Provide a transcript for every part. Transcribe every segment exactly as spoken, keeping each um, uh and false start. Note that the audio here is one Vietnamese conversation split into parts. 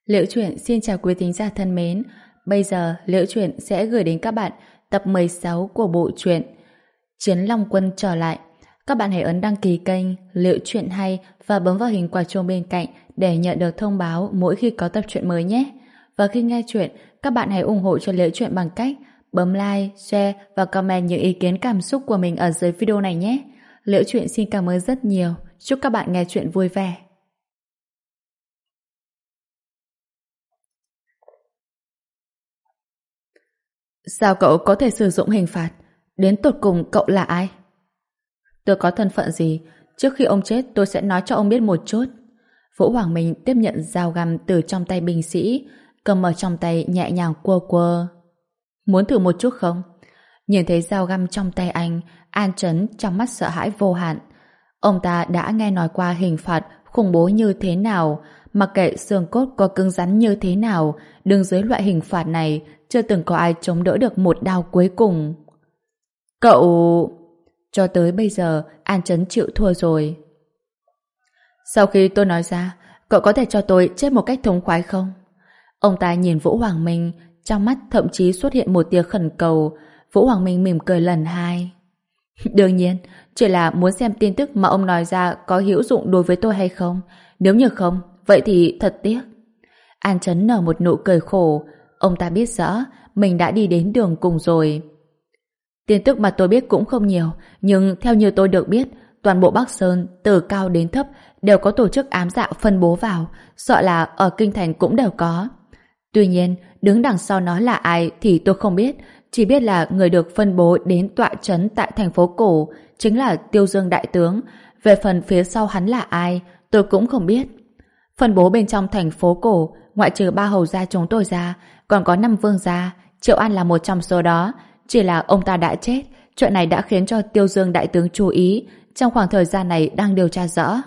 Liễu Chuyện xin chào quý thính giả thân mến. Bây giờ Liễu Chuyện sẽ gửi đến các bạn tập mười sáu của bộ truyện Chiến Long Quân trở lại. Các bạn hãy ấn đăng ký kênh Liễu Chuyện hay và bấm vào hình quả chuông bên cạnh để nhận được thông báo mỗi khi có tập truyện mới nhé. Và khi nghe chuyện, các bạn hãy ủng hộ cho Liễu Chuyện bằng cách bấm like, share và comment những ý kiến cảm xúc của mình ở dưới video này nhé. Liễu Chuyện xin cảm ơn rất nhiều. Chúc các bạn nghe chuyện vui vẻ. Sao cậu có thể sử dụng hình phạt? Đến tột cùng cậu là ai? Tôi có thân phận gì? Trước khi ông chết tôi sẽ nói cho ông biết một chút. Vũ Hoàng Minh tiếp nhận dao găm từ trong tay binh sĩ, cầm ở trong tay nhẹ nhàng quơ quơ. Muốn thử một chút không? Nhìn thấy dao găm trong tay anh, An Trấn trong mắt sợ hãi vô hạn. Ông ta đã nghe nói qua hình phạt khủng bố như thế nào, mặc kệ xương cốt có cứng rắn như thế nào, đứng dưới loại hình phạt này chưa từng có ai chống đỡ được một đao cuối cùng. Cậu... Cho tới bây giờ, An Trấn chịu thua rồi. Sau khi tôi nói ra, cậu có thể cho tôi chết một cách thống khoái không? Ông ta nhìn Vũ Hoàng Minh, trong mắt thậm chí xuất hiện một tia khẩn cầu. Vũ Hoàng Minh mỉm cười lần hai. Đương nhiên, chỉ là muốn xem tin tức mà ông nói ra có hữu dụng đối với tôi hay không. Nếu như không, vậy thì thật tiếc. An Trấn nở một nụ cười khổ. Ông ta biết rõ mình đã đi đến đường cùng rồi. Tin tức mà tôi biết cũng không nhiều, nhưng theo như tôi được biết, toàn bộ Bắc Sơn từ cao đến thấp đều có tổ chức ám dạ phân bố vào, sợ là ở Kinh Thành cũng đều có. Tuy nhiên, đứng đằng sau nó là ai thì tôi không biết, chỉ biết là người được phân bố đến tọa trấn tại thành phố cổ chính là Tiêu Dương Đại Tướng. Về phần phía sau hắn là ai, tôi cũng không biết. Phân bố bên trong thành phố cổ, ngoại trừ ba hầu gia chúng tôi ra, còn có năm vương gia, Triệu An là một trong số đó. Chỉ là ông ta đã chết, chuyện này đã khiến cho Tiêu Dương Đại Tướng chú ý, trong khoảng thời gian này đang điều tra rõ.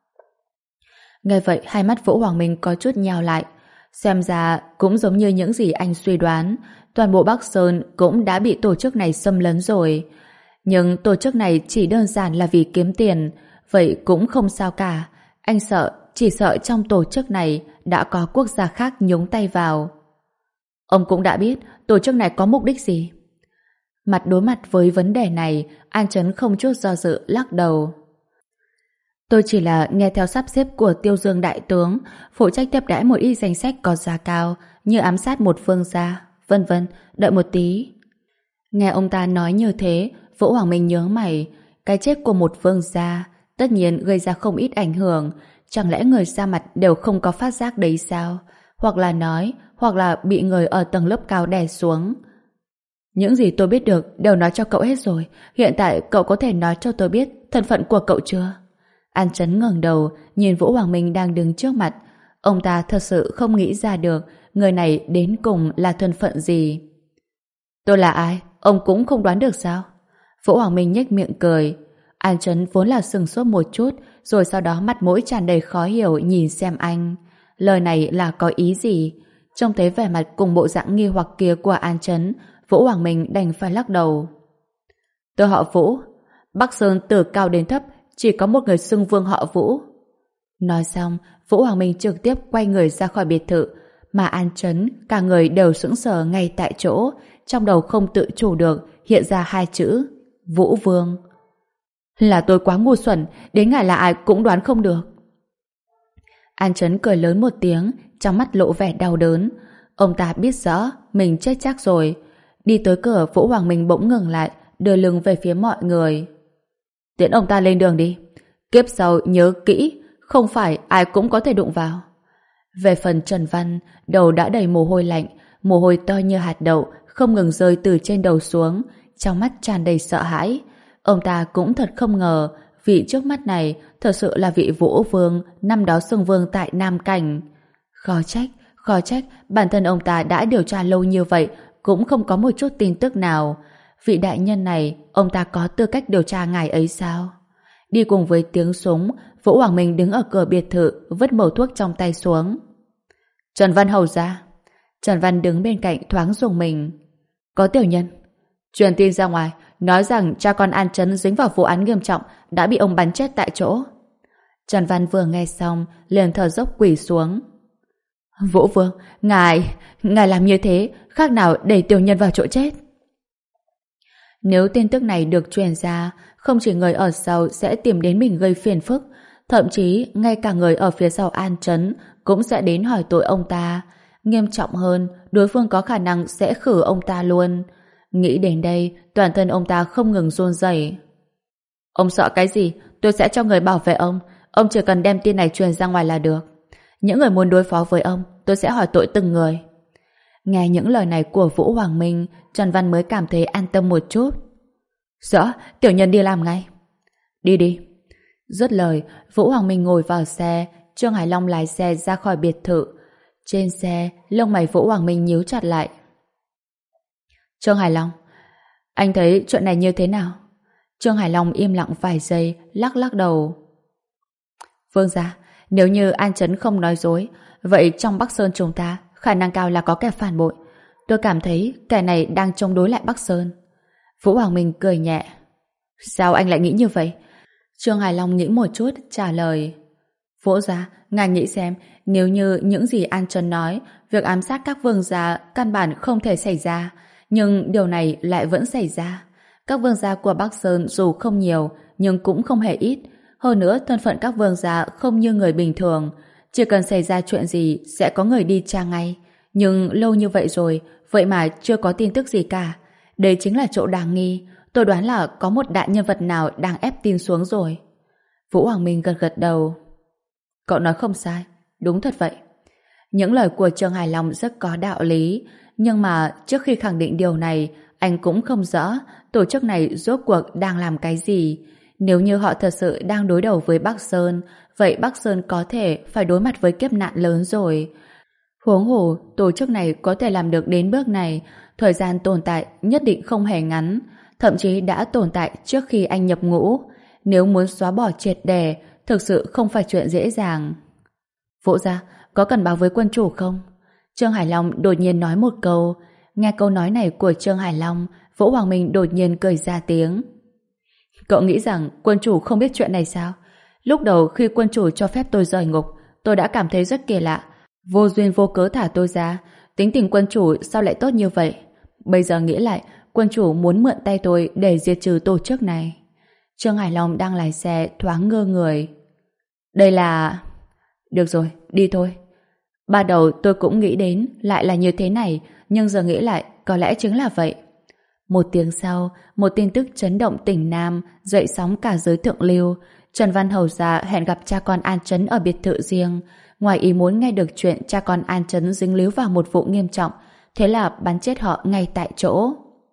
Nghe vậy, hai mắt Vũ Hoàng Minh có chút nhào lại. Xem ra cũng giống như những gì anh suy đoán, toàn bộ Bắc Sơn cũng đã bị tổ chức này xâm lấn rồi. Nhưng tổ chức này chỉ đơn giản là vì kiếm tiền, vậy cũng không sao cả. Anh sợ, chỉ sợ trong tổ chức này đã có quốc gia khác nhúng tay vào. Ông cũng đã biết tổ chức này có mục đích gì. Mặt đối mặt với vấn đề này, An Trấn không chút do dự lắc đầu. Tôi chỉ là nghe theo sắp xếp của Tiêu Dương Đại Tướng, phụ trách tiếp đãi một ít danh sách có giá cao, như ám sát một vương gia, vân vân, đợi một tí. Nghe ông ta nói như thế, Vũ Hoàng Minh nhớ mày, cái chết của một vương gia tất nhiên gây ra không ít ảnh hưởng, chẳng lẽ người ra mặt đều không có phát giác đấy sao? Hoặc là nói, hoặc là bị người ở tầng lớp cao đè xuống. Những gì tôi biết được đều nói cho cậu hết rồi, hiện tại cậu có thể nói cho tôi biết thân phận của cậu chưa? An Trấn ngẩng đầu, nhìn Vũ Hoàng Minh đang đứng trước mặt. Ông ta thật sự không nghĩ ra được người này đến cùng là thân phận gì. Tôi là ai? Ông cũng không đoán được sao? Vũ Hoàng Minh nhếch miệng cười. An Trấn vốn là sừng sốt một chút, rồi sau đó mặt mũi tràn đầy khó hiểu nhìn xem anh. Lời này là có ý gì? Trông thấy vẻ mặt cùng bộ dạng nghi hoặc kia của An Trấn, Vũ Hoàng Minh đành phải lắc đầu. Tôi họ Vũ, Bắc Sơn từ cao đến thấp chỉ có một người xưng vương họ Vũ. Nói xong, Vũ Hoàng Minh trực tiếp quay người ra khỏi biệt thự, mà An Trấn cả người đều sững sờ ngay tại chỗ, trong đầu không tự chủ được hiện ra hai chữ Vũ Vương. Là tôi quá ngu xuẩn, đến ngài là ai cũng đoán không được. An Trấn cười lớn một tiếng, trong mắt lộ vẻ đau đớn. Ông ta biết rõ mình chết chắc rồi. Đi tới cửa, Vũ Hoàng Minh bỗng ngừng lại, đưa lưng về phía mọi người. Tiễn ông ta lên đường đi. Kiếp sau nhớ kỹ, không phải ai cũng có thể đụng vào. Về phần Trần Văn, đầu đã đầy mồ hôi lạnh, mồ hôi to như hạt đậu, không ngừng rơi từ trên đầu xuống, trong mắt tràn đầy sợ hãi. Ông ta cũng thật không ngờ, vị trước mắt này thật sự là vị Vũ Vương năm đó xưng vương tại Nam Cảnh. Khó trách, khó trách bản thân ông ta đã điều tra lâu như vậy cũng không có một chút tin tức nào. Vị đại nhân này, ông ta có tư cách điều tra ngài ấy sao? Đi cùng với tiếng súng, Vũ Hoàng Minh đứng ở cửa biệt thự, vứt mẩu thuốc trong tay xuống. Trần Văn hầu ra. Trần Văn đứng bên cạnh thoáng rùng mình. Có tiểu nhân. Truyền tin ra ngoài, nói rằng cha con An Trấn dính vào vụ án nghiêm trọng, đã bị ông bắn chết tại chỗ. Trần Văn vừa nghe xong, liền thở dốc quỳ xuống. Vũ Vương, ngài, ngài làm như thế, khác nào đẩy tiểu nhân vào chỗ chết. Nếu tin tức này được truyền ra, không chỉ người ở sau sẽ tìm đến mình gây phiền phức, thậm chí ngay cả người ở phía sau An Trấn cũng sẽ đến hỏi tội ông ta. Nghiêm trọng hơn, đối phương có khả năng sẽ khử ông ta luôn. Nghĩ đến đây, toàn thân ông ta không ngừng run rẩy. Ông sợ cái gì? Tôi sẽ cho người bảo vệ ông. Ông chỉ cần đem tin này truyền ra ngoài là được. Những người muốn đối phó với ông, tôi sẽ hỏi tội từng người. Nghe những lời này của Vũ Hoàng Minh, Trần Văn mới cảm thấy an tâm một chút. Rõ, tiểu nhân đi làm ngay. Đi đi. Dứt lời, Vũ Hoàng Minh ngồi vào xe, Trương Hải Long lái xe ra khỏi biệt thự. Trên xe, lông mày Vũ Hoàng Minh nhíu chặt lại. Trương Hải Long, anh thấy chuyện này như thế nào? Trương Hải Long im lặng vài giây, lắc lắc đầu. Vương gia, nếu như An Trấn không nói dối, vậy trong Bắc Sơn chúng ta khả năng cao là có kẻ phản bội. Tôi cảm thấy kẻ này đang chống đối lại Bắc Sơn. Vũ Hoàng Minh cười nhẹ. Sao anh lại nghĩ như vậy? Trương Hải Long nghĩ một chút, trả lời. Vũ gia, ngài nghĩ xem, nếu như những gì An Trấn nói, việc ám sát các vương gia căn bản không thể xảy ra, nhưng điều này lại vẫn xảy ra. Các vương gia của Bắc Sơn dù không nhiều, nhưng cũng không hề ít. Hơn nữa, thân phận các vương gia không như người bình thường. Chỉ cần xảy ra chuyện gì, sẽ có người đi tra ngay. Nhưng lâu như vậy rồi, vậy mà chưa có tin tức gì cả. Đây chính là chỗ đáng nghi. Tôi đoán là có một đại nhân vật nào đang ép tin xuống rồi. Vũ Hoàng Minh gật gật đầu. Cậu nói không sai, đúng thật vậy. Những lời của Trương Hải Long rất có đạo lý, nhưng mà trước khi khẳng định điều này, anh cũng không rõ tổ chức này rốt cuộc đang làm cái gì. Nếu như họ thật sự đang đối đầu với Bắc Sơn, vậy Bắc Sơn có thể phải đối mặt với kiếp nạn lớn rồi. Huống hồ, tổ chức này có thể làm được đến bước này, thời gian tồn tại nhất định không hề ngắn, thậm chí đã tồn tại trước khi anh nhập ngũ. Nếu muốn xóa bỏ triệt để, thực sự không phải chuyện dễ dàng. Vũ gia, có cần báo với quân chủ không? Trương Hải Long đột nhiên nói một câu. Nghe câu nói này của Trương Hải Long, Vũ Hoàng Minh đột nhiên cười ra tiếng. Cậu nghĩ rằng quân chủ không biết chuyện này sao? Lúc đầu khi quân chủ cho phép tôi rời ngục, tôi đã cảm thấy rất kỳ lạ. Vô duyên vô cớ thả tôi ra. Tính tình quân chủ sao lại tốt như vậy? Bây giờ nghĩ lại, quân chủ muốn mượn tay tôi để diệt trừ tổ chức này. Trương Hải Long đang lái xe thoáng ngơ người. Đây là... Được rồi, đi thôi. Ban đầu tôi cũng nghĩ đến lại là như thế này, nhưng giờ nghĩ lại có lẽ chính là vậy. Một tiếng sau, một tin tức chấn động tỉnh Nam, dậy sóng cả giới thượng lưu. Trần Văn Hầu gia hẹn gặp cha con An Trấn ở biệt thự riêng. Ngoài ý muốn nghe được chuyện cha con An Trấn dính líu vào một vụ nghiêm trọng, thế là bắn chết họ ngay tại chỗ.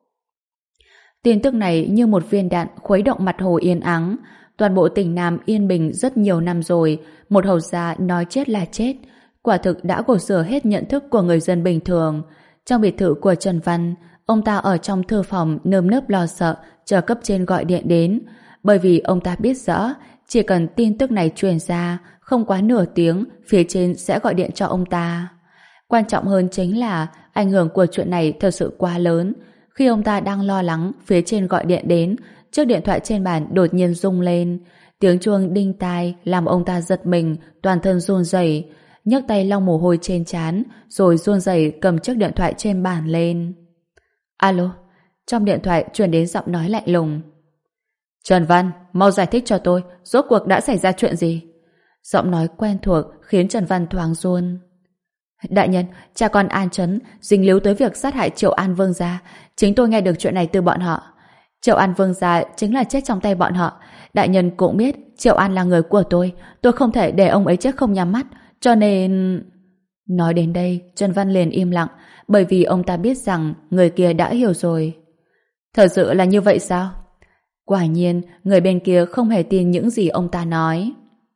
Tin tức này như một viên đạn khuấy động mặt hồ yên ắng. Toàn bộ tỉnh Nam yên bình rất nhiều năm rồi, một hầu gia nói chết là chết. Quả thực đã gột rửa hết nhận thức của người dân bình thường. Trong biệt thự của Trần Văn, ông ta ở trong thư phòng nơm nớp lo sợ chờ cấp trên gọi điện đến, bởi vì ông ta biết rõ chỉ cần tin tức này truyền ra, không quá nửa tiếng phía trên sẽ gọi điện cho ông ta. Quan trọng hơn chính là ảnh hưởng của chuyện này thật sự quá lớn. Khi ông ta đang lo lắng, phía trên gọi điện đến, chiếc điện thoại trên bàn đột nhiên rung lên. Tiếng chuông đinh tai làm ông ta giật mình, toàn thân run rẩy, nhấc tay lau mồ hôi trên trán, rồi run rẩy cầm chiếc điện thoại trên bàn lên. Alo, trong điện thoại truyền đến giọng nói lạnh lùng. Trần Văn, mau giải thích cho tôi, rốt cuộc đã xảy ra chuyện gì? Giọng nói quen thuộc khiến Trần Văn thoáng run. Đại nhân, cha con An Trấn dính líu tới việc sát hại Triệu An Vương gia. Chính tôi nghe được chuyện này từ bọn họ. Triệu An Vương gia chính là chết trong tay bọn họ. Đại nhân cũng biết Triệu An là người của tôi. Tôi không thể để ông ấy chết không nhắm mắt. Cho nên... Nói đến đây, Trần Văn liền im lặng, bởi vì ông ta biết rằng người kia đã hiểu rồi. Thật sự là như vậy sao? Quả nhiên, người bên kia không hề tin những gì ông ta nói.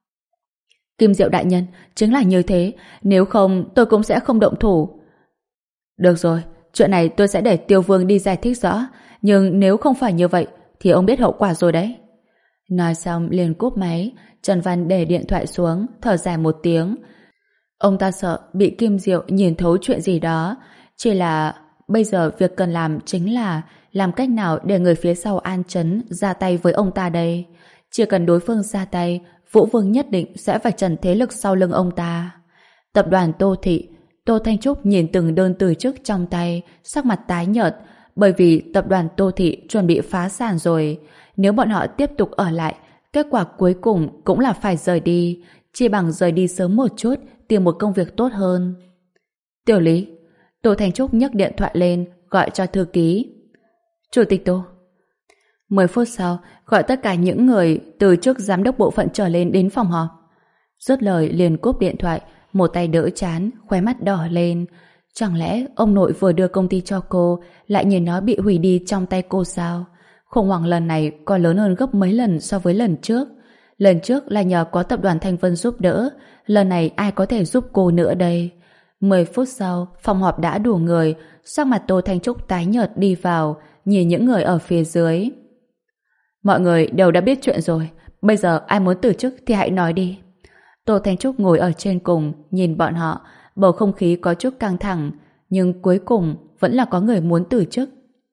Kim Diệu đại nhân, chính là như thế. Nếu không, tôi cũng sẽ không động thủ. Được rồi, chuyện này tôi sẽ để Tiêu Vương đi giải thích rõ. Nhưng nếu không phải như vậy, thì ông biết hậu quả rồi đấy. Nói xong liền cúp máy. Trần Văn để điện thoại xuống, thở dài một tiếng. Ông ta sợ bị Kim Diệu nhìn thấu chuyện gì đó. Chỉ là bây giờ việc cần làm chính là làm cách nào để người phía sau An Trấn ra tay với ông ta đây. Chỉ cần đối phương ra tay, Vũ Vương nhất định sẽ phải trần thế lực sau lưng ông ta. Tập đoàn Tô Thị Tô Thanh Trúc nhìn từng đơn từ chức trong tay, sắc mặt tái nhợt, bởi vì tập đoàn Tô Thị chuẩn bị phá sản rồi. Nếu bọn họ tiếp tục ở lại, kết quả cuối cùng cũng là phải rời đi, chỉ bằng rời đi sớm một chút, tìm một công việc tốt hơn. Tiểu Lý, Tô Thanh Trúc nhấc điện thoại lên, gọi cho thư ký. Chủ tịch Tô. Mười phút sau, gọi tất cả những người từ chức giám đốc bộ phận trở lên đến phòng họp. Dứt lời liền cúp điện thoại, một tay đỡ chán, khóe mắt đỏ lên. Chẳng lẽ ông nội vừa đưa công ty cho cô, lại nhìn nó bị hủy đi trong tay cô sao? Khủng hoảng lần này còn lớn hơn gấp mấy lần so với lần trước. Lần trước là nhờ có tập đoàn Thanh Vân giúp đỡ, lần này ai có thể giúp cô nữa đây? Mười phút sau, phòng họp đã đủ người, sắc mặt Tô Thanh Trúc tái nhợt đi vào, nhìn những người ở phía dưới. Mọi người đều đã biết chuyện rồi, bây giờ ai muốn từ chức thì hãy nói đi. Tô Thanh Trúc ngồi ở trên cùng, nhìn bọn họ, bầu không khí có chút căng thẳng, nhưng cuối cùng vẫn là có người muốn từ chức.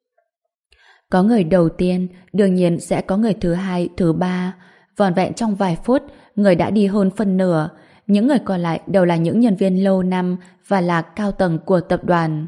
Có người đầu tiên, đương nhiên sẽ có người thứ hai, thứ ba. Vỏn vẹn trong vài phút, người đã đi hơn phân nửa. Những người còn lại đều là những nhân viên lâu năm và là cao tầng của tập đoàn.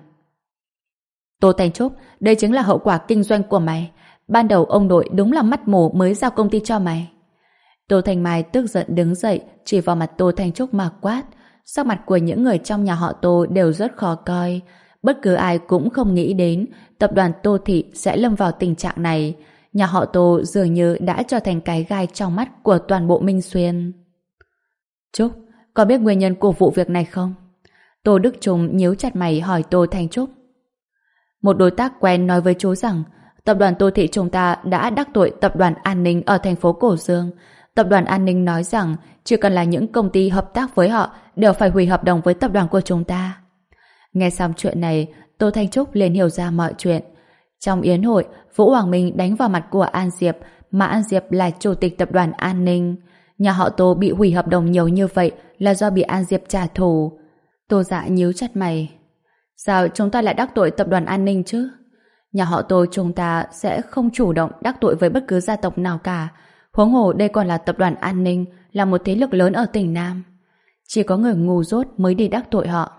Tô Thanh Trúc, đây chính là hậu quả kinh doanh của mày. Ban đầu ông nội đúng là mắt mù mới giao công ty cho mày. Tô Thanh Mai tức giận đứng dậy, chỉ vào mặt Tô Thanh Trúc mà quát. Sắc mặt của những người trong nhà họ Tô đều rất khó coi. Bất cứ ai cũng không nghĩ đến tập đoàn Tô Thị sẽ lâm vào tình trạng này. Nhà họ Tô dường như đã trở thành cái gai trong mắt của toàn bộ Minh Xuyên. Trúc, có biết nguyên nhân của vụ việc này không? Tô Đức Trung nhíu chặt mày hỏi Tô Thanh Trúc. Một đối tác quen nói với chú rằng tập đoàn Tô Thị chúng ta đã đắc tội tập đoàn An Ninh ở thành phố Cổ Dương. Tập đoàn An Ninh nói rằng chỉ cần là những công ty hợp tác với họ đều phải hủy hợp đồng với tập đoàn của chúng ta. Nghe xong chuyện này, Tô Thanh Trúc liền hiểu ra mọi chuyện. Trong yến hội, Vũ Hoàng Minh đánh vào mặt của An Diệp, mà An Diệp là chủ tịch tập đoàn An Ninh. Nhà họ Tô bị hủy hợp đồng nhiều như vậy là do bị An Diệp trả thù. Tô Dạ nhíu chặt mày. Sao chúng ta lại đắc tội tập đoàn An Ninh chứ? Nhà họ Tô chúng ta sẽ không chủ động đắc tội với bất cứ gia tộc nào cả. Huống hồ đây còn là tập đoàn An Ninh, là một thế lực lớn ở tỉnh Nam. Chỉ có người ngu dốt mới đi đắc tội họ.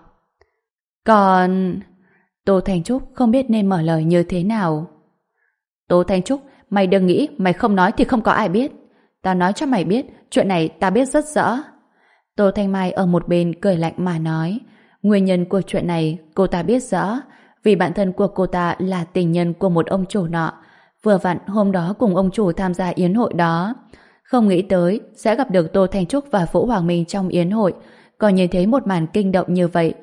Còn... Tô Thanh Trúc không biết nên mở lời như thế nào. Tô Thanh Trúc, mày đừng nghĩ mày không nói thì không có ai biết. Tao nói cho mày biết, chuyện này tao biết rất rõ. Tô Thanh Mai ở một bên cười lạnh mà nói. Nguyên nhân của chuyện này cô ta biết rõ, vì bản thân của cô ta là tình nhân của một ông chủ nọ. Vừa vặn hôm đó cùng ông chủ tham gia yến hội đó. Không nghĩ tới sẽ gặp được Tô Thanh Trúc và Vũ Hoàng Minh trong yến hội, còn nhìn thấy một màn kinh động như vậy.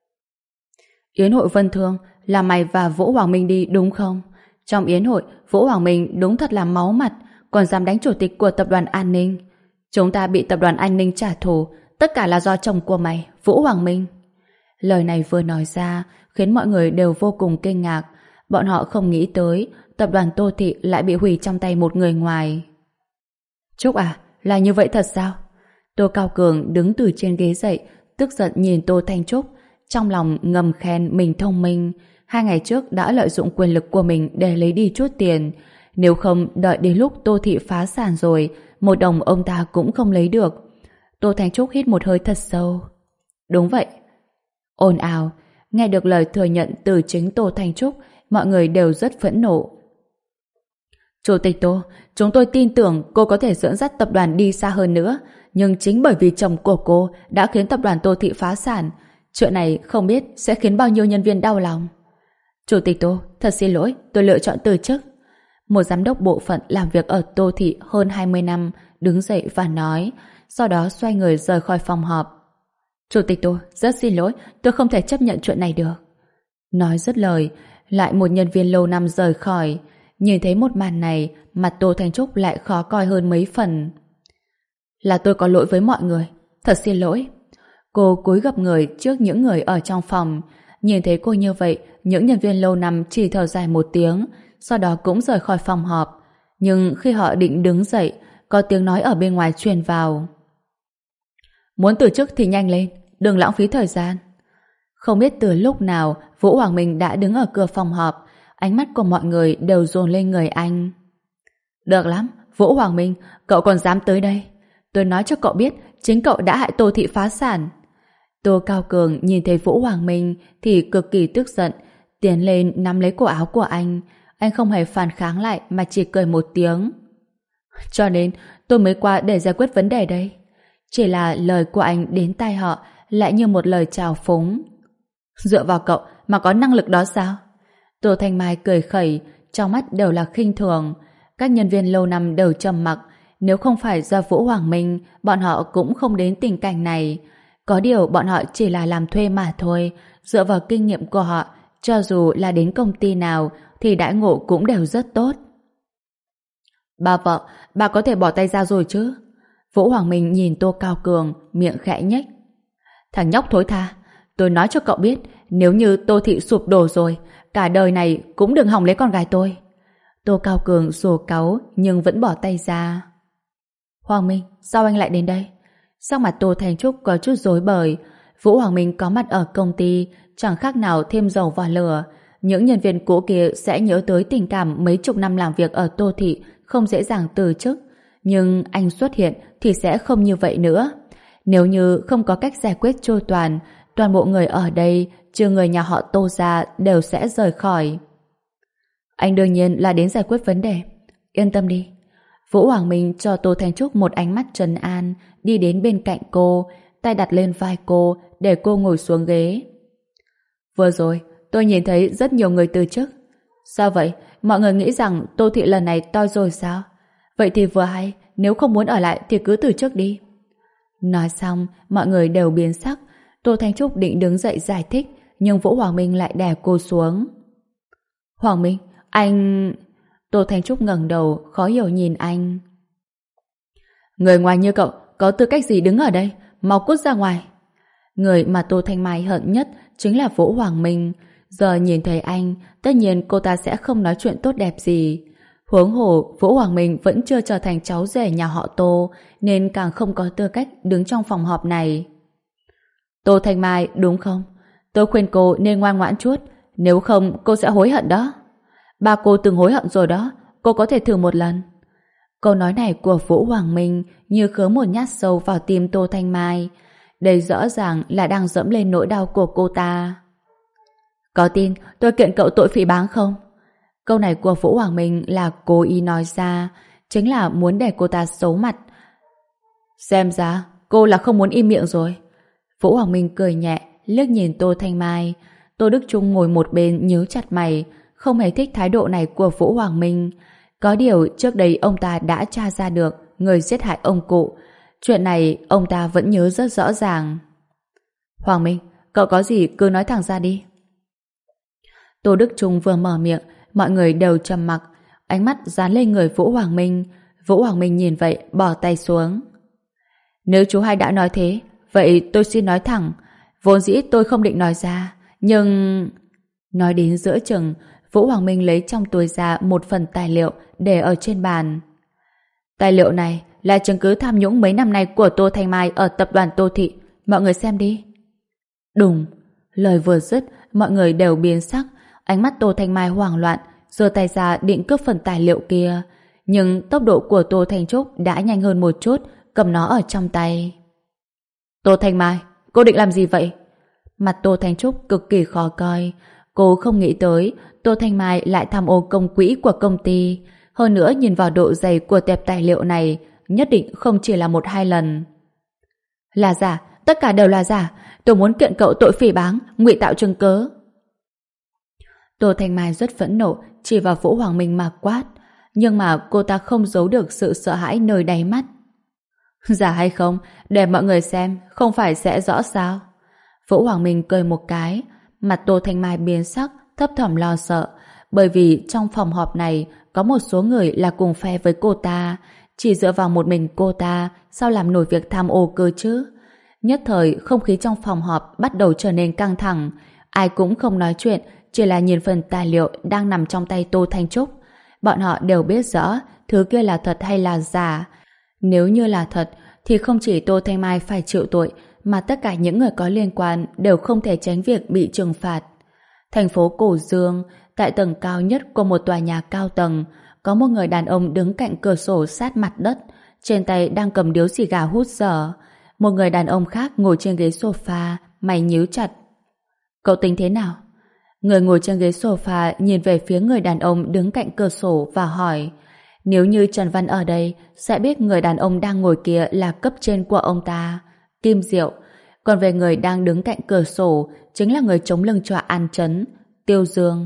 Yến hội Vân Thương là mày và Vũ Hoàng Minh đi đúng không? Trong yến hội, Vũ Hoàng Minh đúng thật là máu mặt, còn dám đánh chủ tịch của tập đoàn An Ninh. Chúng ta bị tập đoàn An Ninh trả thù, tất cả là do chồng của mày, Vũ Hoàng Minh. Lời này vừa nói ra khiến mọi người đều vô cùng kinh ngạc. Bọn họ không nghĩ tới tập đoàn Tô Thị lại bị hủy trong tay một người ngoài. Trúc à, là như vậy thật sao? Tô Cao Cường đứng từ trên ghế dậy, tức giận nhìn Tô Thanh Trúc, trong lòng ngầm khen mình thông minh. Hai ngày trước đã lợi dụng quyền lực của mình để lấy đi chút tiền. Nếu không đợi đến lúc Tô Thị phá sản rồi, một đồng ông ta cũng không lấy được. Tô Thanh Trúc hít một hơi thật sâu. Đúng vậy. Ồn ào, nghe được lời thừa nhận từ chính Tô Thanh Trúc, mọi người đều rất phẫn nộ. Chủ tịch Tô, chúng tôi tin tưởng cô có thể dẫn dắt tập đoàn đi xa hơn nữa, nhưng chính bởi vì chồng của cô đã khiến tập đoàn Tô Thị phá sản. Chuyện này không biết sẽ khiến bao nhiêu nhân viên đau lòng. Chủ tịch Tô, thật xin lỗi, tôi lựa chọn từ chức. Một giám đốc bộ phận làm việc ở Tô Thị hơn hai mươi năm đứng dậy và nói, sau đó xoay người rời khỏi phòng họp. Chủ tịch Tô, rất xin lỗi, tôi không thể chấp nhận chuyện này được. Nói dứt lời, lại một nhân viên lâu năm rời khỏi. Nhìn thấy một màn này, mặt Tô Thanh Trúc lại khó coi hơn mấy phần. Là tôi có lỗi với mọi người, thật xin lỗi. Cô cúi gập người trước những người ở trong phòng. Nhìn thấy cô như vậy, những nhân viên lâu năm chỉ thở dài một tiếng, sau đó cũng rời khỏi phòng họp. Nhưng khi họ định đứng dậy, có tiếng nói ở bên ngoài truyền vào. Muốn từ chức thì nhanh lên, đừng lãng phí thời gian. Không biết từ lúc nào Vũ Hoàng Minh đã đứng ở cửa phòng họp, ánh mắt của mọi người đều dồn lên người anh. Được lắm, Vũ Hoàng Minh, cậu còn dám tới đây. Tôi nói cho cậu biết, chính cậu đã hại Tô Thị phá sản. Tô Cao Cường nhìn thấy Vũ Hoàng Minh thì cực kỳ tức giận, tiến lên nắm lấy cổ áo của anh. Anh không hề phản kháng lại mà chỉ cười một tiếng. Cho nên tôi mới qua để giải quyết vấn đề đây. Chỉ là lời của anh đến tai họ lại như một lời chào phúng. Dựa vào cậu mà có năng lực đó sao? Tô Thanh Mai cười khẩy, trong mắt đều là khinh thường. Các nhân viên lâu năm đều trầm mặc. Nếu không phải do Vũ Hoàng Minh, bọn họ cũng không đến tình cảnh này. Có điều bọn họ chỉ là làm thuê mà thôi. Dựa vào kinh nghiệm của họ, cho dù là đến công ty nào thì đãi ngộ cũng đều rất tốt. Bà vợ, bà có thể bỏ tay ra rồi chứ? Vũ Hoàng Minh nhìn Tô Cao Cường, miệng khẽ nhếch. Thằng nhóc thối tha, tôi nói cho cậu biết, nếu như Tô Thị sụp đổ rồi, cả đời này cũng đừng hòng lấy con gái tôi. Tô Cao Cường rồ cáu nhưng vẫn bỏ tay ra. Hoàng Minh, sao anh lại đến đây? Sắc mặt Tô Thành Trúc có chút rối bời. Vũ Hoàng Minh có mặt ở công ty, chẳng khác nào thêm dầu vào lửa. Những nhân viên cũ kia sẽ nhớ tới tình cảm mấy chục năm làm việc ở Tô Thị, không dễ dàng từ chức. Nhưng anh xuất hiện thì sẽ không như vậy nữa. Nếu như không có cách giải quyết chu toàn, toàn bộ người ở đây, trừ người nhà họ Tô ra, đều sẽ rời khỏi. Anh đương nhiên là đến giải quyết vấn đề. Yên tâm đi. Vũ Hoàng Minh cho Tô Thanh Trúc một ánh mắt trấn an, đi đến bên cạnh cô, tay đặt lên vai cô để cô ngồi xuống ghế. Vừa rồi, tôi nhìn thấy rất nhiều người từ chức. Sao vậy? Mọi người nghĩ rằng Tô Thị lần này toi rồi sao? Vậy thì vừa hay, nếu không muốn ở lại thì cứ từ chức đi. Nói xong, mọi người đều biến sắc. Tô Thanh Trúc định đứng dậy giải thích, nhưng Vũ Hoàng Minh lại đè cô xuống. Hoàng Minh, anh... Tô Thanh Trúc ngẩng đầu, khó hiểu nhìn anh. Người ngoài như cậu, có tư cách gì đứng ở đây? Mau cút ra ngoài. Người mà Tô Thanh Mai hận nhất chính là Vũ Hoàng Minh. Giờ nhìn thấy anh, tất nhiên cô ta sẽ không nói chuyện tốt đẹp gì. Huống hồ, Vũ Hoàng Minh vẫn chưa trở thành cháu rể nhà họ Tô, nên càng không có tư cách đứng trong phòng họp này. Tô Thanh Mai, đúng không? Tôi khuyên cô nên ngoan ngoãn chút, nếu không cô sẽ hối hận đó. Ba cô từng hối hận rồi đó, cô có thể thử một lần. Câu nói này của Vũ Hoàng Minh như khớ một nhát sâu vào tim Tô Thanh Mai. Đây rõ ràng là đang dẫm lên nỗi đau của cô ta. Có tin tôi kiện cậu tội phỉ báng không? Câu này của Vũ Hoàng Minh là cố ý nói ra, chính là muốn để cô ta xấu mặt. Xem ra cô là không muốn im miệng rồi. Vũ Hoàng Minh cười nhẹ, liếc nhìn Tô Thanh Mai. Tô Đức Trung ngồi một bên nhíu chặt mày, không hề thích thái độ này của Vũ Hoàng Minh. Có điều trước đây ông ta đã tra ra được người giết hại ông cụ. Chuyện này ông ta vẫn nhớ rất rõ ràng. Hoàng Minh, cậu có gì cứ nói thẳng ra đi. Tô Đức Trung vừa mở miệng, mọi người đều trầm mặc, ánh mắt dán lên người Vũ Hoàng Minh. Vũ Hoàng Minh nhìn vậy, bỏ tay xuống. Nếu chú hai đã nói thế, vậy tôi xin nói thẳng. Vốn dĩ tôi không định nói ra, nhưng... Nói đến giữa chừng, Vũ Hoàng Minh lấy trong túi ra một phần tài liệu để ở trên bàn. Tài liệu này là chứng cứ tham nhũng mấy năm nay của Tô Thanh Mai ở tập đoàn Tô Thị. Mọi người xem đi. Đùng. Lời vừa dứt, mọi người đều biến sắc. Ánh mắt Tô Thanh Mai hoảng loạn, giơ tay ra định cướp phần tài liệu kia. Nhưng tốc độ của Tô Thanh Trúc đã nhanh hơn một chút, cầm nó ở trong tay. Tô Thanh Mai, cô định làm gì vậy? Mặt Tô Thanh Trúc cực kỳ khó coi. Cô không nghĩ tới Tô Thanh Mai lại tham ô công quỹ của công ty. Hơn nữa nhìn vào độ dày của tệp tài liệu này, nhất định không chỉ là một hai lần. Là giả, tất cả đều là giả. Tôi muốn kiện cậu tội phỉ báng, ngụy tạo chứng cớ. Tô Thanh Mai rất phẫn nộ, chỉ vào Vũ Hoàng Minh mà quát. Nhưng mà cô ta không giấu được sự sợ hãi nơi đáy mắt. Giả hay không, để mọi người xem, không phải sẽ rõ sao? Vũ Hoàng Minh cười một cái, mặt Tô Thanh Mai biến sắc, thấp thỏm lo sợ, bởi vì trong phòng họp này có một số người là cùng phe với cô ta, chỉ dựa vào một mình cô ta, sao làm nổi việc tham ô cơ chứ? Nhất thời không khí trong phòng họp bắt đầu trở nên căng thẳng, ai cũng không nói chuyện, chỉ là nhìn phần tài liệu đang nằm trong tay Tô Thanh Trúc. Bọn họ đều biết rõ thứ kia là thật hay là giả. Nếu như là thật thì không chỉ Tô Thanh Mai phải chịu tội, mà tất cả những người có liên quan đều không thể tránh việc bị trừng phạt. Thành phố Cổ Dương, tại tầng cao nhất của một tòa nhà cao tầng, có một người đàn ông đứng cạnh cửa sổ sát mặt đất, trên tay đang cầm điếu xì gà hút dở. Một người đàn ông khác ngồi trên ghế sofa, mày nhíu chặt. Cậu tính thế nào? Người ngồi trên ghế sofa nhìn về phía người đàn ông đứng cạnh cửa sổ và hỏi. Nếu như Trần Văn ở đây, sẽ biết người đàn ông đang ngồi kia là cấp trên của ông ta, Kim Diệu. Còn về người đang đứng cạnh cửa sổ, chính là người chống lưng cho An Chấn, Tiêu Dương.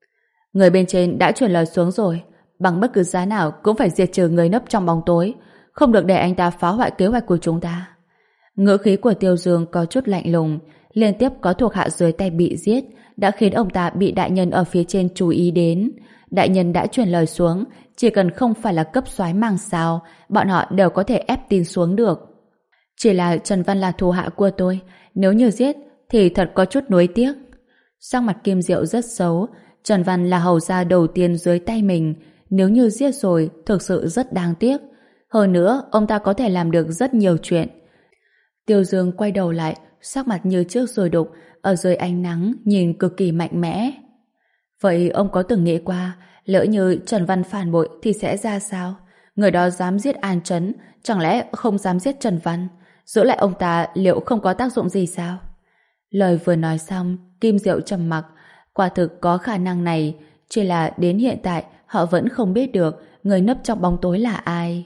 Người bên trên đã chuyển lời xuống rồi, bằng bất cứ giá nào cũng phải diệt trừ người nấp trong bóng tối, không được để anh ta phá hoại kế hoạch của chúng ta. Ngữ khí của Tiêu Dương có chút lạnh lùng, liên tiếp có thuộc hạ dưới tay bị giết, đã khiến ông ta bị đại nhân ở phía trên chú ý đến. Đại nhân đã truyền lời xuống, chỉ cần không phải là cấp soái mang sao, bọn họ đều có thể ép tin xuống được. Chỉ là Trần Văn là thủ hạ của tôi, nếu như giết thì thật có chút nuối tiếc. Sắc mặt Kim Diệu rất xấu, Trần Văn là hầu gia đầu tiên dưới tay mình, nếu như giết rồi thực sự rất đáng tiếc. Hơn nữa, ông ta có thể làm được rất nhiều chuyện. Tiêu Dương quay đầu lại, sắc mặt như trước rồi đục, ở dưới ánh nắng nhìn cực kỳ mạnh mẽ. Vậy ông có từng nghĩ qua, lỡ như Trần Văn phản bội thì sẽ ra sao? Người đó dám giết An Trấn, chẳng lẽ không dám giết Trần Văn? Giữ lại ông ta liệu không có tác dụng gì sao? Lời vừa nói xong, Kim Diệu trầm mặc. Quả thực có khả năng này, chỉ là đến hiện tại họ vẫn không biết được người nấp trong bóng tối là ai.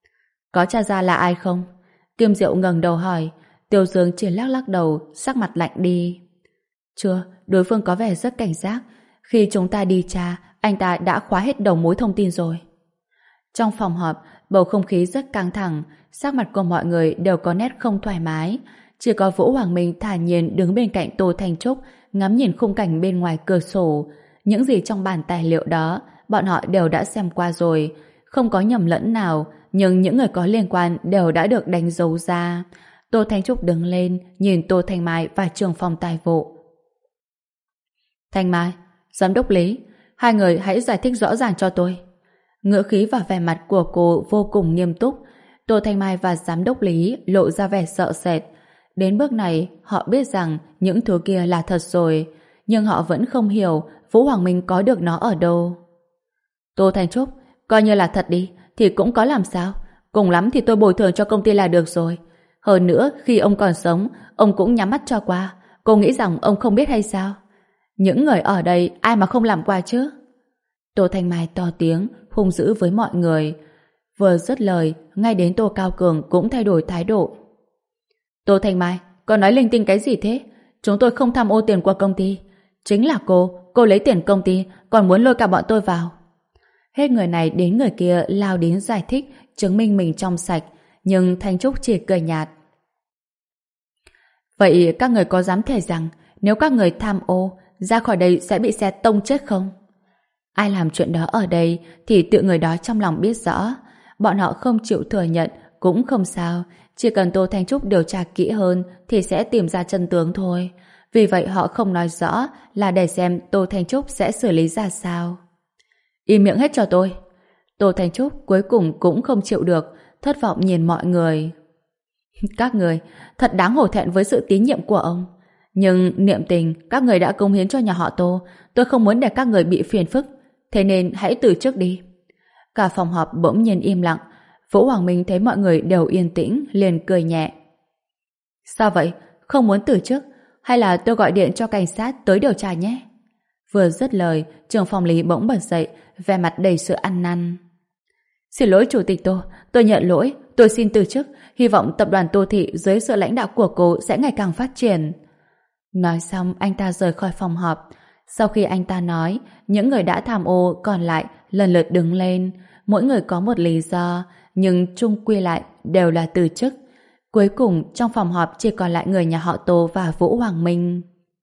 Có tra ra là ai không? Kim Diệu ngẩng đầu hỏi. Tiêu Dương chỉ lắc lắc đầu, sắc mặt lạnh đi. Chưa, đối phương có vẻ rất cảnh giác. Khi chúng ta đi tra, anh ta đã khóa hết đầu mối thông tin rồi. Trong phòng họp, bầu không khí rất căng thẳng, sắc mặt của mọi người đều có nét không thoải mái. Chỉ có Vũ Hoàng Minh thản nhiên đứng bên cạnh Tô Thanh Trúc, ngắm nhìn khung cảnh bên ngoài cửa sổ. Những gì trong bản tài liệu đó, bọn họ đều đã xem qua rồi. Không có nhầm lẫn nào, nhưng những người có liên quan đều đã được đánh dấu ra. Tô Thanh Trúc đứng lên, nhìn Tô Thanh Mai và trưởng phòng tài vụ. Thanh Mai, Giám đốc Lý, hai người hãy giải thích rõ ràng cho tôi. Ngữ khí và vẻ mặt của cô vô cùng nghiêm túc. Tô Thanh Mai và Giám đốc Lý lộ ra vẻ sợ sệt. Đến bước này, họ biết rằng những thứ kia là thật rồi, nhưng họ vẫn không hiểu Vũ Hoàng Minh có được nó ở đâu. Tô Thanh Trúc, coi như là thật đi, thì cũng có làm sao. Cùng lắm thì tôi bồi thường cho công ty là được rồi. Hơn nữa, khi ông còn sống, ông cũng nhắm mắt cho qua. Cô nghĩ rằng ông không biết hay sao? Những người ở đây ai mà không làm qua chứ? Tô Thanh Mai to tiếng, hung dữ với mọi người. Vừa dứt lời, ngay đến Tô Cao Cường cũng thay đổi thái độ. Tô Thanh Mai, con nói linh tinh cái gì thế? Chúng tôi không tham ô tiền của công ty. Chính là cô, cô lấy tiền công ty, còn muốn lôi cả bọn tôi vào. Hết người này đến người kia lao đến giải thích, chứng minh mình trong sạch, nhưng Thanh Trúc chỉ cười nhạt. Vậy các người có dám thề rằng nếu các người tham ô, ra khỏi đây sẽ bị xe tông chết không? Ai làm chuyện đó ở đây thì tự người đó trong lòng biết rõ. Bọn họ không chịu thừa nhận cũng không sao, chỉ cần Tô Thanh Trúc điều tra kỹ hơn thì sẽ tìm ra chân tướng thôi. Vì vậy họ không nói rõ là để xem Tô Thanh Trúc sẽ xử lý ra sao. Im miệng hết cho tôi. Tô Thanh Trúc cuối cùng cũng không chịu được, thất vọng nhìn mọi người. Các người thật đáng hổ thẹn với sự tín nhiệm của ông. Nhưng niệm tình các người đã cống hiến cho nhà họ Tô, tôi không muốn để các người bị phiền phức, thế nên hãy từ chức đi. Cả phòng họp bỗng nhiên im lặng. Vũ Hoàng Minh thấy mọi người đều yên tĩnh, liền cười nhẹ. Sao vậy? Không muốn từ chức? Hay là tôi gọi điện cho cảnh sát tới điều tra nhé? Vừa dứt lời, trưởng phòng Lý bỗng bật dậy, vẻ mặt đầy sự ăn năn. Xin lỗi chủ tịch Tô, tôi nhận lỗi, tôi xin từ chức, hy vọng tập đoàn Tô Thị dưới sự lãnh đạo của cô sẽ ngày càng phát triển. Nói xong, anh ta rời khỏi phòng họp. Sau khi anh ta nói, những người đã tham ô còn lại lần lượt đứng lên, mỗi người có một lý do, nhưng chung quy lại đều là từ chức. Cuối cùng, trong phòng họp chỉ còn lại người nhà họ Tô và Vũ Hoàng Minh.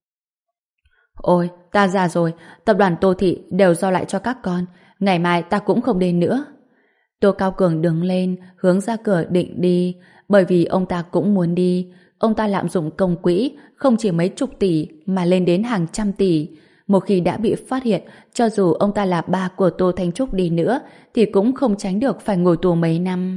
Ôi, ta già rồi, tập đoàn Tô Thị đều giao lại cho các con, ngày mai ta cũng không đến nữa. Tô Cao Cường đứng lên, hướng ra cửa định đi, bởi vì ông ta cũng muốn đi. Ông ta lạm dụng công quỹ, không chỉ mấy chục tỷ mà lên đến hàng trăm tỷ. Một khi đã bị phát hiện, cho dù ông ta là ba của Tô Thanh Trúc đi nữa, thì cũng không tránh được phải ngồi tù mấy năm.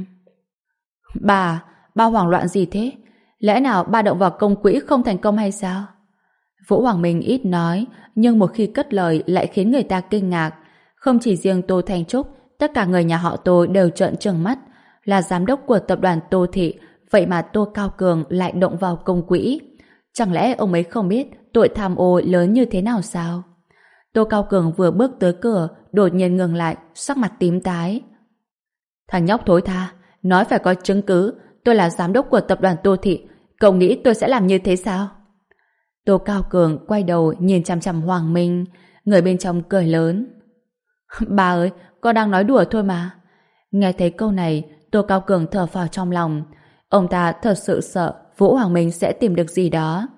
Bà, ba hoảng loạn gì thế? Lẽ nào ba động vào công quỹ không thành công hay sao? Vũ Hoàng Minh ít nói, nhưng một khi cất lời lại khiến người ta kinh ngạc. Không chỉ riêng Tô Thanh Trúc, tất cả người nhà họ Tô đều trợn trừng mắt. Là giám đốc của tập đoàn Tô Thị, vậy mà Tô Cao Cường lại động vào công quỹ. Chẳng lẽ ông ấy không biết tội tham ô lớn như thế nào sao? Tô Cao Cường vừa bước tới cửa, đột nhiên ngừng lại, sắc mặt tím tái. Thằng nhóc thối tha, nói phải có chứng cứ, tôi là giám đốc của tập đoàn Tô Thị, cậu nghĩ tôi sẽ làm như thế sao? Tô Cao Cường quay đầu nhìn chằm chằm Hoàng Minh, người bên trong cười lớn. Bà ơi, con đang nói đùa thôi mà. Nghe thấy câu này, Tô Cao Cường thở phào trong lòng. Ông ta thật sự sợ Vũ Hoàng Minh sẽ tìm được gì đó.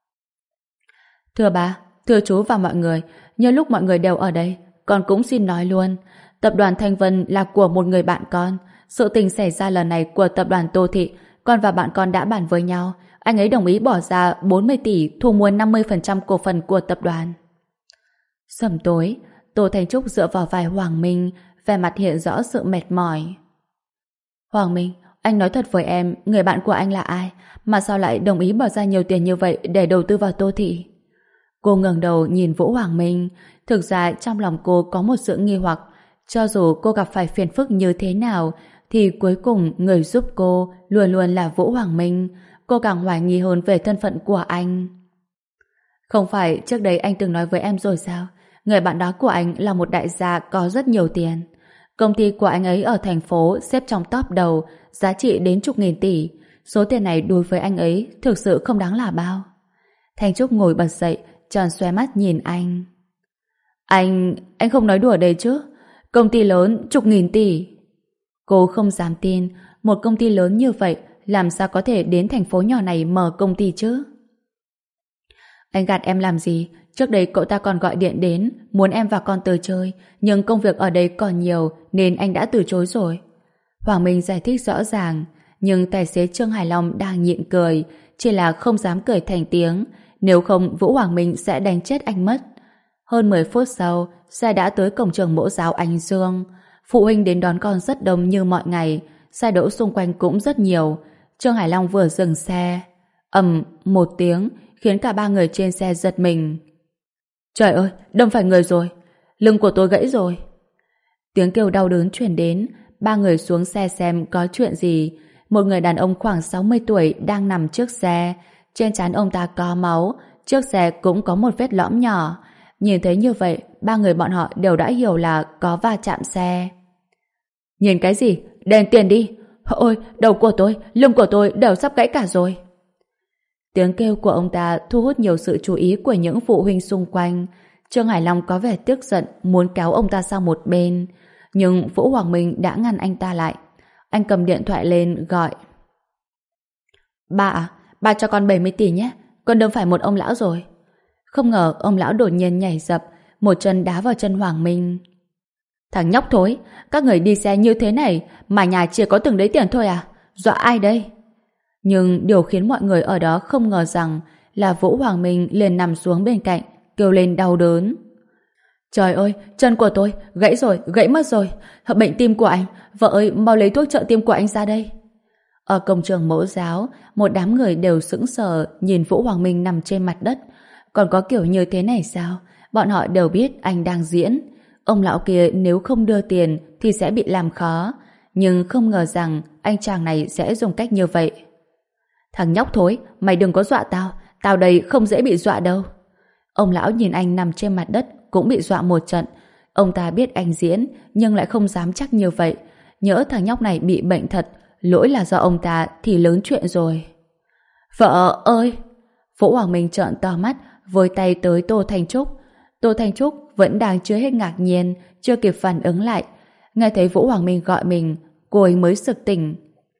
Thưa bà, thưa chú và mọi người, nhân lúc mọi người đều ở đây, con cũng xin nói luôn. Tập đoàn Thanh Vân là của một người bạn con. Sự tình xảy ra lần này của tập đoàn Tô Thị, con và bạn con đã bàn với nhau. Anh ấy đồng ý bỏ ra bốn mươi tỷ thu mua năm mươi phần trăm cổ phần của tập đoàn. Sầm tối, Tô Thanh Trúc dựa vào vai Hoàng Minh, vẻ mặt hiện rõ sự mệt mỏi. Hoàng Minh, anh nói thật với em, người bạn của anh là ai, mà sao lại đồng ý bỏ ra nhiều tiền như vậy để đầu tư vào Tô Thị? Cô ngẩng đầu nhìn Vũ Hoàng Minh, thực ra trong lòng cô có một sự nghi hoặc, cho dù cô gặp phải phiền phức như thế nào, thì cuối cùng người giúp cô luôn luôn là Vũ Hoàng Minh. Cô càng hoài nghi hơn về thân phận của anh. Không phải trước đây anh từng nói với em rồi sao? Người bạn đó của anh là một đại gia có rất nhiều tiền. Công ty của anh ấy ở thành phố xếp trong top đầu, giá trị đến chục nghìn tỷ. Số tiền này đối với anh ấy thực sự không đáng là bao. Thanh Trúc ngồi bật dậy, tròn xoe mắt nhìn anh. Anh, anh không nói đùa đây chứ? Công ty lớn, chục nghìn tỷ. Cô không dám tin, một công ty lớn như vậy làm sao có thể đến thành phố nhỏ này mở công ty chứ? Anh gạt em làm gì? Trước đây cậu ta còn gọi điện đến, muốn em và con tới chơi, nhưng công việc ở đây còn nhiều nên anh đã từ chối rồi. Hoàng Minh giải thích rõ ràng, nhưng tài xế Trương Hải Long đang nhịn cười, chỉ là không dám cười thành tiếng, nếu không Vũ Hoàng Minh sẽ đánh chết anh mất. Hơn mười phút sau, xe đã tới cổng trường mẫu giáo Ánh Dương. Phụ huynh đến đón con rất đông như mọi ngày, xe đỗ xung quanh cũng rất nhiều. Trương Hải Long vừa dừng xe, ầm một tiếng khiến cả ba người trên xe giật mình. Trời ơi, đâm phải người rồi, lưng của tôi gãy rồi. Tiếng kêu đau đớn truyền đến, ba người xuống xe xem có chuyện gì. Một người đàn ông khoảng sáu mươi tuổi đang nằm trước xe, trên trán ông ta có máu, trước xe cũng có một vết lõm nhỏ. Nhìn thấy như vậy, ba người bọn họ đều đã hiểu là có va chạm xe. Nhìn cái gì? Đền tiền đi! Ôi, đầu của tôi, lưng của tôi đều sắp gãy cả rồi. Tiếng kêu của ông ta thu hút nhiều sự chú ý của những phụ huynh xung quanh. Trương Hải Long có vẻ tức giận, muốn kéo ông ta sang một bên. Nhưng Vũ Hoàng Minh đã ngăn anh ta lại. Anh cầm điện thoại lên gọi. Ba à, ba cho con bảy mươi tỷ nhé. Con đâm phải một ông lão rồi. Không ngờ ông lão đột nhiên nhảy dập, một chân đá vào chân Hoàng Minh. Thằng nhóc thối, các người đi xe như thế này mà nhà chỉ có từng đấy tiền thôi à? Dọa ai đây? Nhưng điều khiến mọi người ở đó không ngờ rằng là Vũ Hoàng Minh liền nằm xuống bên cạnh, kêu lên đau đớn. Trời ơi, chân của tôi, gãy rồi, gãy mất rồi. Bệnh tim của anh, vợ ơi, mau lấy thuốc trợ tim của anh ra đây. Ở cổng trường mẫu giáo, một đám người đều sững sờ nhìn Vũ Hoàng Minh nằm trên mặt đất. Còn có kiểu như thế này sao? Bọn họ đều biết anh đang diễn. Ông lão kia nếu không đưa tiền thì sẽ bị làm khó. Nhưng không ngờ rằng anh chàng này sẽ dùng cách như vậy. Thằng nhóc thối, mày đừng có dọa tao. Tao đây không dễ bị dọa đâu. Ông lão nhìn anh nằm trên mặt đất cũng bị dọa một trận. Ông ta biết anh diễn nhưng lại không dám chắc như vậy. Nhỡ thằng nhóc này bị bệnh thật, lỗi là do ông ta thì lớn chuyện rồi. Vợ ơi! Vũ Hoàng Minh trợn to mắt, với tay tới Tô Thanh Trúc. Tô Thanh Trúc vẫn đang chưa hết ngạc nhiên, chưa kịp phản ứng lại. Nghe thấy Vũ Hoàng Minh gọi mình, cô ấy mới sực tỉnh.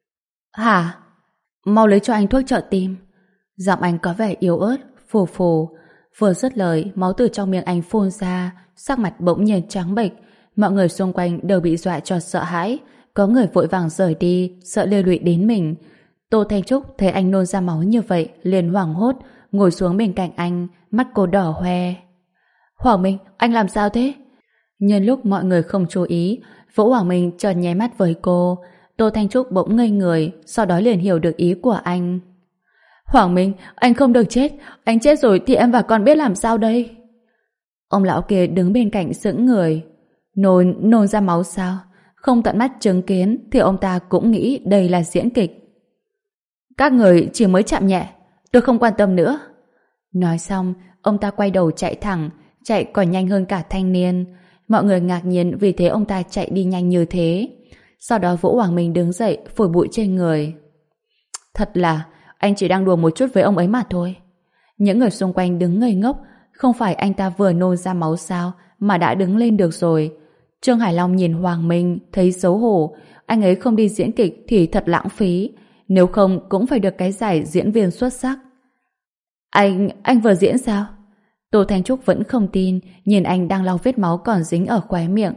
Hả? Mau lấy cho anh thuốc trợ tim. Giọng anh có vẻ yếu ớt, phù phù. Vừa dứt lời, máu từ trong miệng anh phun ra, sắc mặt bỗng nhiên trắng bệch. Mọi người xung quanh đều bị dọa cho sợ hãi. Có người vội vàng rời đi, sợ liên lụy đến mình. Tô Thanh Trúc thấy anh nôn ra máu như vậy, liền hoảng hốt, ngồi xuống bên cạnh anh, mắt cô đỏ hoe. Hoàng Minh, anh làm sao thế? Nhân lúc mọi người không chú ý, Vũ Hoàng Minh chợt nháy mắt với cô. Tô Thanh Trúc bỗng ngây người, sau đó liền hiểu được ý của anh. Hoàng Minh, anh không được chết. Anh chết rồi thì em và con biết làm sao đây? Ông lão kia đứng bên cạnh sững người. Nôn, nôn ra máu sao? Không tận mắt chứng kiến thì ông ta cũng nghĩ đây là diễn kịch. Các người chỉ mới chạm nhẹ, tôi không quan tâm nữa. Nói xong, ông ta quay đầu chạy thẳng, chạy còn nhanh hơn cả thanh niên. Mọi người ngạc nhiên vì thế ông ta chạy đi nhanh như thế. Sau đó Vũ Hoàng Minh đứng dậy, phủi bụi trên người. Thật là, anh chỉ đang đùa một chút với ông ấy mà thôi. Những người xung quanh đứng ngây ngốc, không phải anh ta vừa nôn ra máu sao mà đã đứng lên được rồi. Trương Hải Long nhìn Hoàng Minh, thấy xấu hổ. Anh ấy không đi diễn kịch thì thật lãng phí. Nếu không cũng phải được cái giải diễn viên xuất sắc. Anh, anh vừa diễn sao? Tô Thanh Trúc vẫn không tin, nhìn anh đang lau vết máu còn dính ở khóe miệng.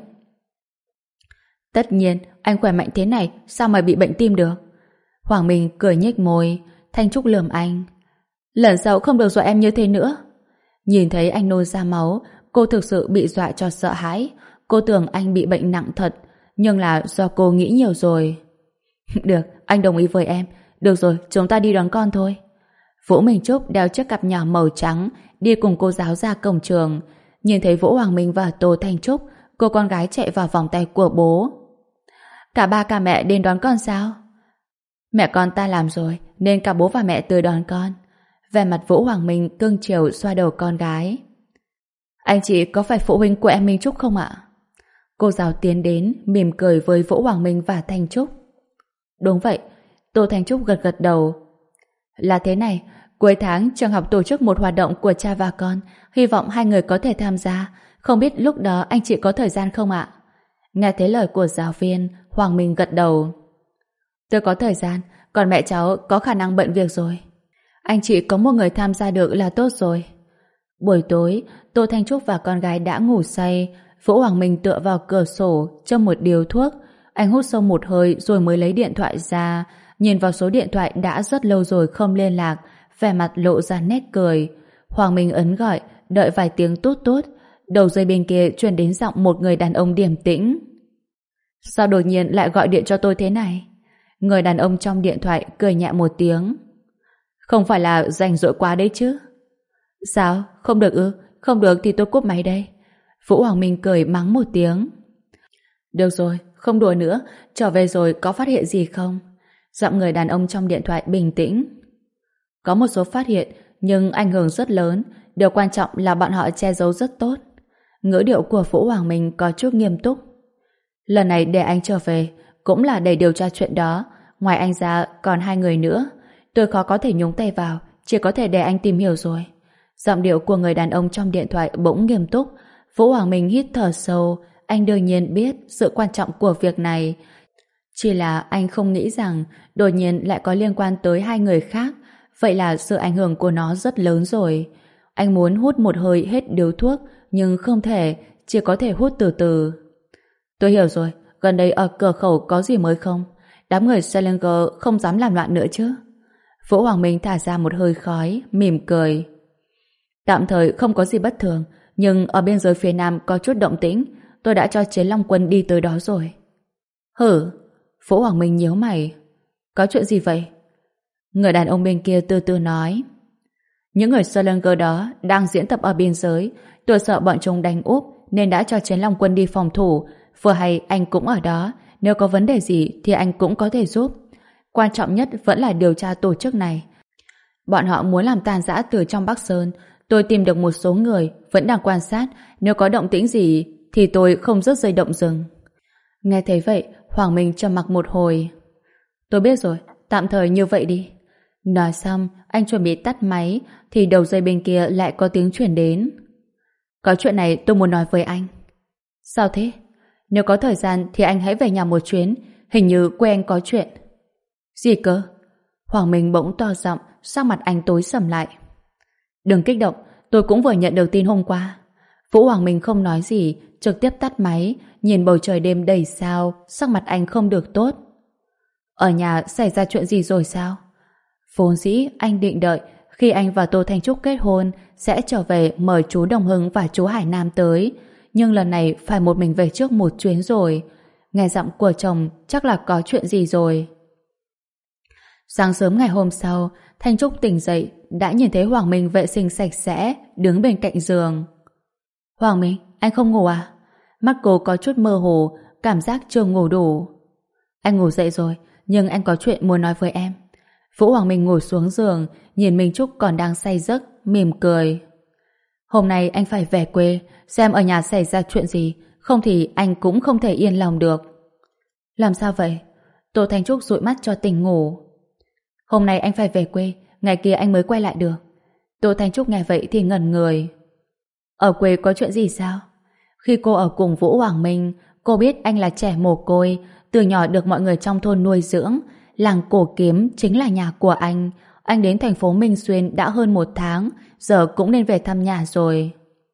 Tất nhiên, anh khỏe mạnh thế này, sao mà bị bệnh tim được? Hoàng Minh cười nhếch môi. Thanh Trúc lườm anh. Lần sau không được dọa em như thế nữa. Nhìn thấy anh nôn ra máu, cô thực sự bị dọa cho sợ hãi. Cô tưởng anh bị bệnh nặng thật, nhưng là do cô nghĩ nhiều rồi. Được, anh đồng ý với em. Được rồi, chúng ta đi đón con thôi. Vũ Minh Trúc đeo chiếc cặp nhỏ màu trắng, đi cùng cô giáo ra cổng trường. Nhìn thấy Vũ Hoàng Minh và Tô Thanh Trúc, cô con gái chạy vào vòng tay của bố. Cả ba cả mẹ đến đón con sao? Mẹ con ta làm rồi, nên cả bố và mẹ tới đón con. Vẻ mặt Vũ Hoàng Minh cưng chiều xoa đầu con gái. Anh chị có phải phụ huynh của em Minh Trúc không ạ? Cô giáo tiến đến, mỉm cười với Vũ Hoàng Minh và Thanh Trúc. Đúng vậy, Tô Thanh Trúc gật gật đầu. Là thế này, cuối tháng trường học tổ chức một hoạt động của cha và con, hy vọng hai người có thể tham gia. Không biết lúc đó anh chị có thời gian không ạ? Nghe thấy lời của giáo viên, Hoàng Minh gật đầu. Tôi có thời gian, còn mẹ cháu có khả năng bận việc rồi. Anh chị có một người tham gia được là tốt rồi. Buổi tối, Tô Thanh Trúc và con gái đã ngủ say. Vũ Hoàng Minh tựa vào cửa sổ, châm một điếu thuốc. Anh hút sâu một hơi rồi mới lấy điện thoại ra. Nhìn vào số điện thoại đã rất lâu rồi không liên lạc, vẻ mặt lộ ra nét cười. Hoàng Minh ấn gọi, đợi vài tiếng tút tút. Đầu dây bên kia truyền đến giọng một người đàn ông điềm tĩnh. Sao đột nhiên lại gọi điện cho tôi thế này? Người đàn ông trong điện thoại cười nhẹ một tiếng. Không phải là rảnh rỗi quá đấy chứ? Sao? Không được ư? Không được thì tôi cúp máy đây. Vũ Hoàng Minh cười mắng một tiếng. Được rồi, không đùa nữa. Trở về rồi có phát hiện gì không? Giọng người đàn ông trong điện thoại bình tĩnh. Có một số phát hiện, nhưng ảnh hưởng rất lớn. Điều quan trọng là bọn họ che giấu rất tốt. Ngữ điệu của Vũ Hoàng Minh có chút nghiêm túc. Lần này để anh trở về cũng là để điều tra chuyện đó. Ngoài anh ra còn hai người nữa. Tôi khó có thể nhúng tay vào, chỉ có thể để anh tìm hiểu rồi. Giọng điệu của người đàn ông trong điện thoại bỗng nghiêm túc. Vũ Hoàng Minh hít thở sâu. Anh đương nhiên biết sự quan trọng của việc này. Chỉ là anh không nghĩ rằng đột nhiên lại có liên quan tới hai người khác. Vậy là sự ảnh hưởng của nó rất lớn rồi. Anh muốn hút một hơi hết điếu thuốc, nhưng không thể, chỉ có thể hút từ từ. Tôi hiểu rồi, gần đây ở cửa khẩu có gì mới không? Đám người Salinger không dám làm loạn nữa chứ? Vũ Hoàng Minh thả ra một hơi khói, mỉm cười. Tạm thời không có gì bất thường, nhưng ở biên giới phía Nam có chút động tĩnh, tôi đã cho Chiến Long Quân đi tới đó rồi. Hử? Vũ Hoàng Minh nhíu mày. Có chuyện gì vậy? Người đàn ông bên kia từ từ nói. Những người Salinger đó đang diễn tập ở biên giới, tôi sợ bọn chúng đánh úp nên đã cho Chiến Long Quân đi phòng thủ. Vừa hay anh cũng ở đó, nếu có vấn đề gì thì anh cũng có thể giúp. Quan trọng nhất vẫn là điều tra tổ chức này. Bọn họ muốn làm tan rã từ trong Bắc Sơn. Tôi tìm được một số người vẫn đang quan sát, nếu có động tĩnh gì thì tôi không rớt dây động rừng. Nghe thấy vậy, Hoàng Minh trầm mặc một hồi. Tôi biết rồi, tạm thời như vậy đi. Nói xong, anh chuẩn bị tắt máy thì đầu dây bên kia lại có tiếng chuyển đến. Có chuyện này tôi muốn nói với anh. Sao thế? Nếu có thời gian thì anh hãy về nhà một chuyến, hình như quê anh có chuyện. Gì cơ? Hoàng Minh bỗng to giọng, sắc mặt anh tối sầm lại. Đừng kích động, tôi cũng vừa nhận được tin hôm qua. Vũ Hoàng Minh không nói gì, trực tiếp tắt máy, nhìn bầu trời đêm đầy sao, sắc mặt anh không được tốt. Ở nhà xảy ra chuyện gì rồi sao? Vốn dĩ anh định đợi khi anh và Tô Thanh Trúc kết hôn sẽ trở về mời chú Đồng Hưng và chú Hải Nam tới, nhưng lần này phải một mình về trước một chuyến rồi. Nghe giọng của chồng chắc là có chuyện gì rồi. Sáng sớm ngày hôm sau, Thanh Trúc tỉnh dậy đã nhìn thấy Hoàng Minh vệ sinh sạch sẽ đứng bên cạnh giường. Hoàng Minh, anh không ngủ à? Mắt cô có chút mơ hồ, cảm giác chưa ngủ đủ. Anh ngủ dậy rồi, nhưng anh có chuyện muốn nói với em. Vũ Hoàng Minh ngồi xuống giường, nhìn Minh Trúc còn đang say giấc, mỉm cười. Hôm nay anh phải về quê, xem ở nhà xảy ra chuyện gì, không thì anh cũng không thể yên lòng được. Làm sao vậy? Tô Thanh Trúc dụi mắt cho tỉnh ngủ. Hôm nay anh phải về quê, ngày kia anh mới quay lại được. Tô Thanh Trúc nghe vậy thì ngẩn người. Ở quê có chuyện gì sao? Khi cô ở cùng Vũ Hoàng Minh, cô biết anh là trẻ mồ côi, từ nhỏ được mọi người trong thôn nuôi dưỡng. Làng Cổ Kiếm chính là nhà của anh. Anh đến thành phố Minh Xuyên đã hơn một tháng, giờ cũng nên về thăm nhà rồi.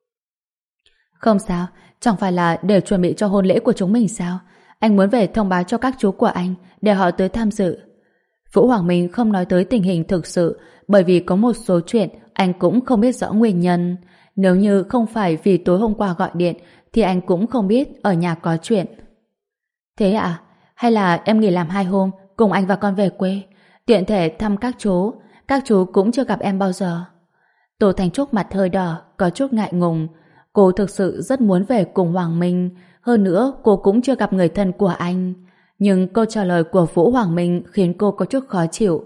Không sao, chẳng phải là để chuẩn bị cho hôn lễ của chúng mình sao? Anh muốn về thông báo cho các chú của anh để họ tới tham dự. Vũ Hoàng Minh không nói tới tình hình thực sự, bởi vì có một số chuyện anh cũng không biết rõ nguyên nhân. Nếu như không phải vì tối hôm qua gọi điện thì anh cũng không biết ở nhà có chuyện. Thế à? Hay là em nghỉ làm hai hôm cùng anh và con về quê, tiện thể thăm các chú. Các chú cũng chưa gặp em bao giờ. Tô Thanh Trúc mặt hơi đỏ, có chút ngại ngùng. Cô thực sự rất muốn về cùng Hoàng Minh. Hơn nữa cô cũng chưa gặp người thân của anh. Nhưng câu trả lời của Vũ Hoàng Minh khiến cô có chút khó chịu.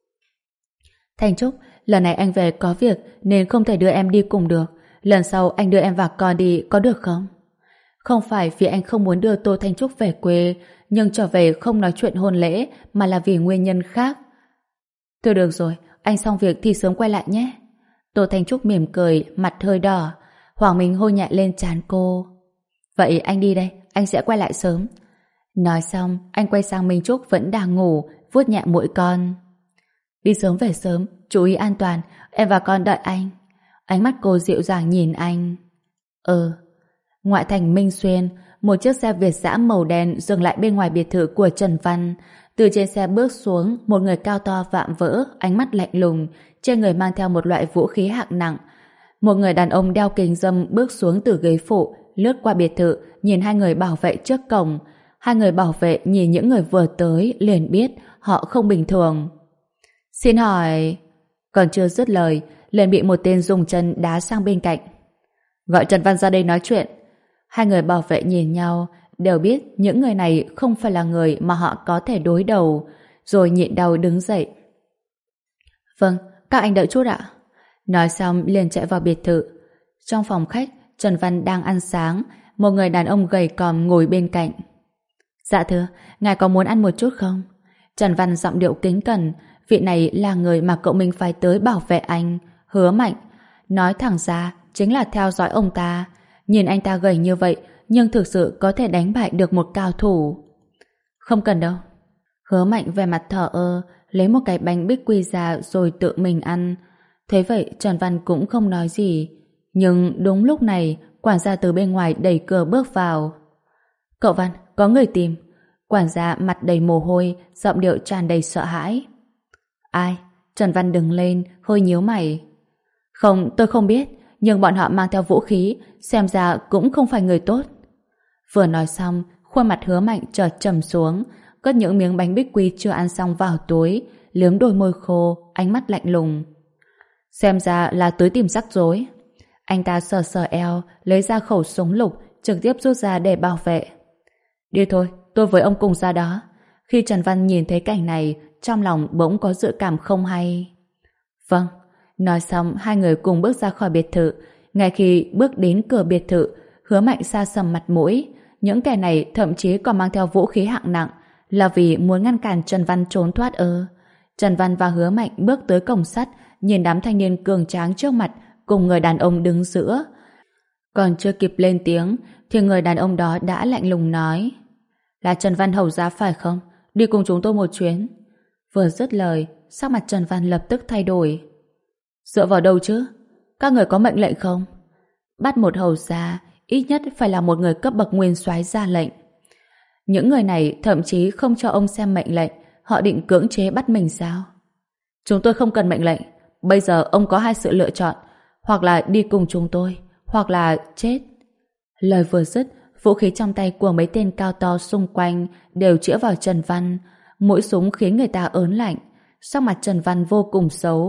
Thanh Trúc, lần này anh về có việc nên không thể đưa em đi cùng được. Lần sau anh đưa em và con đi có được không? Không phải vì anh không muốn đưa Tô Thanh Trúc về quê, nhưng trở về không nói chuyện hôn lễ mà là vì nguyên nhân khác. Thôi được rồi, anh xong việc thì sớm quay lại nhé. Tô Thanh Trúc mỉm cười, mặt hơi đỏ. Hoàng Minh hôn nhẹ lên trán cô. Vậy anh đi đây, anh sẽ quay lại sớm. Nói xong, anh quay sang Minh Trúc vẫn đang ngủ, vuốt nhẹ mũi con. Đi sớm về sớm, chú ý an toàn, em và con đợi anh. Ánh mắt cô dịu dàng nhìn anh. Ừ. Ngoại thành Minh Xuyên, một chiếc xe Việt dã màu đen dừng lại bên ngoài biệt thự của Trần Văn. Từ trên xe bước xuống một người cao to vạm vỡ, ánh mắt lạnh lùng, trên người mang theo một loại vũ khí hạng nặng. Một người đàn ông đeo kính râm bước xuống từ ghế phụ, lướt qua biệt thự, nhìn hai người bảo vệ trước cổng. Hai người bảo vệ nhìn những người vừa tới liền biết họ không bình thường. Xin hỏi... Còn chưa dứt lời, liền bị một tên dùng chân đá sang bên cạnh. Gọi Trần Văn ra đây nói chuyện. Hai người bảo vệ nhìn nhau, đều biết những người này không phải là người mà họ có thể đối đầu, rồi nhịn đau đứng dậy. Vâng, các anh đợi chút ạ. Nói xong liền chạy vào biệt thự. Trong phòng khách, Trần Văn đang ăn sáng, một người đàn ông gầy còm ngồi bên cạnh. Dạ thưa, ngài có muốn ăn một chút không? Trần Văn giọng điệu kính cẩn, vị này là người mà cậu mình phải tới bảo vệ anh, Hứa Mạnh. Nói thẳng ra, chính là theo dõi ông ta. Nhìn anh ta gầy như vậy, nhưng thực sự có thể đánh bại được một cao thủ. Không cần đâu. Hứa Mạnh về mặt thờ ơ, lấy một cái bánh bích quy ra rồi tự mình ăn. Thế vậy Trần Văn cũng không nói gì. Nhưng đúng lúc này, quản gia từ bên ngoài đẩy cửa bước vào. Cậu Văn, có người tìm. Quản gia mặt đầy mồ hôi, giọng điệu tràn đầy sợ hãi. Ai? Trần Văn đứng lên, hơi nhíu mày. Không, tôi không biết, nhưng bọn họ mang theo vũ khí, xem ra cũng không phải người tốt. Vừa nói xong, khuôn mặt Hứa Mạnh chợt trầm xuống, cất những miếng bánh bích quy chưa ăn xong vào túi, liếm đôi môi khô, ánh mắt lạnh lùng. Xem ra là tới tìm rắc rối. Anh ta sờ sờ eo, lấy ra khẩu súng lục, trực tiếp rút ra để bảo vệ. Đi thôi, tôi với ông cùng ra đó. Khi Trần Văn nhìn thấy cảnh này, trong lòng bỗng có dự cảm không hay. Vâng. Nói xong, hai người cùng bước ra khỏi biệt thự. Ngay khi bước đến cửa biệt thự, Hứa Mạnh sa sầm mặt mũi. Những kẻ này thậm chí còn mang theo vũ khí hạng nặng, là vì muốn ngăn cản Trần Văn trốn thoát ư? Trần Văn và Hứa Mạnh bước tới cổng sắt, nhìn đám thanh niên cường tráng trước mặt cùng người đàn ông đứng giữa. Còn chưa kịp lên tiếng thì người đàn ông đó đã lạnh lùng nói: Là Trần Văn hầu gia phải không? Đi cùng chúng tôi một chuyến. Vừa dứt lời, sắc mặt Trần Văn lập tức thay đổi. Dựa vào đâu chứ? Các người có mệnh lệnh không? Bắt một hầu gia ít nhất phải là một người cấp bậc nguyên soái ra lệnh. Những người này thậm chí không cho ông xem mệnh lệnh, họ định cưỡng chế bắt mình sao? Chúng tôi không cần mệnh lệnh. Bây giờ ông có hai sự lựa chọn, hoặc là đi cùng chúng tôi, hoặc là chết. Lời vừa dứt, vũ khí trong tay của mấy tên cao to xung quanh đều chĩa vào Trần Văn. Mũi súng khiến người ta ớn lạnh. Sắc mặt Trần Văn vô cùng xấu.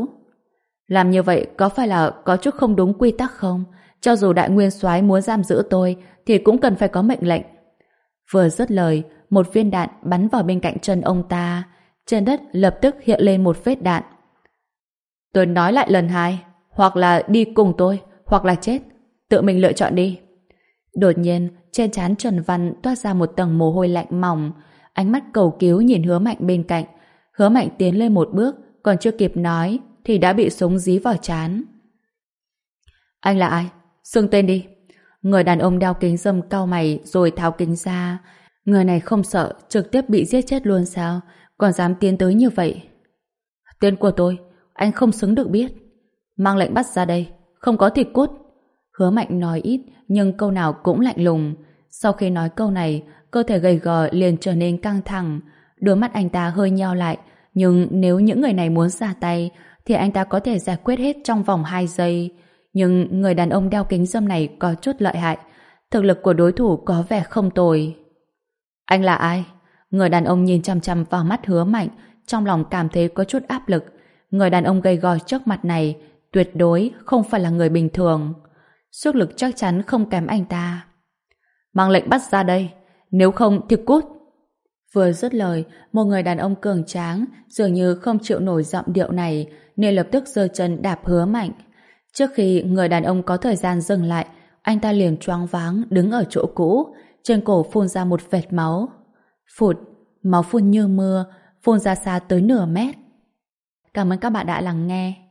Làm như vậy có phải là có chút không đúng quy tắc không? Cho dù đại nguyên soái muốn giam giữ tôi thì cũng cần phải có mệnh lệnh. Vừa dứt lời, một viên đạn bắn vào bên cạnh chân ông ta. Trên đất lập tức hiện lên một vết đạn. Tôi nói lại lần hai, hoặc là đi cùng tôi, hoặc là chết. Tự mình lựa chọn đi. Đột nhiên, trên trán Trần Văn toát ra một tầng mồ hôi lạnh mỏng. Ánh mắt cầu cứu nhìn Hứa Mạnh bên cạnh. Hứa Mạnh tiến lên một bước, còn chưa kịp nói, thì đã bị súng dí vào trán. Anh là ai? Xưng tên đi. Người đàn ông đeo kính râm cau mày rồi tháo kính ra. Người này không sợ trực tiếp bị giết chết luôn sao? Còn dám tiến tới như vậy? Tên của tôi, anh không xứng được biết. Mang lệnh bắt ra đây, không có thì cút. Hứa Mạnh nói ít, nhưng câu nào cũng lạnh lùng. Sau khi nói câu này, cơ thể gầy gò liền trở nên căng thẳng. Đôi mắt anh ta hơi nheo lại, nhưng nếu những người này muốn ra tay, thì anh ta có thể giải quyết hết trong vòng hai giây. Nhưng người đàn ông đeo kính râm này có chút lợi hại. Thực lực của đối thủ có vẻ không tồi. Anh là ai? Người đàn ông nhìn chăm chăm vào mắt Hứa Mạnh, trong lòng cảm thấy có chút áp lực. Người đàn ông gầy gò trước mặt này tuyệt đối không phải là người bình thường. Sức lực chắc chắn không kém anh ta. Mang lệnh bắt ra đây, nếu không thì cút. Vừa dứt lời, một người đàn ông cường tráng dường như không chịu nổi giọng điệu này nên lập tức giơ chân đạp Hứa Mạnh. Trước khi người đàn ông có thời gian dừng lại, anh ta liền choáng váng đứng ở chỗ cũ, trên cổ phun ra một vệt máu. Phụt, máu phun như mưa, phun ra xa tới nửa mét. Cảm ơn các bạn đã lắng nghe.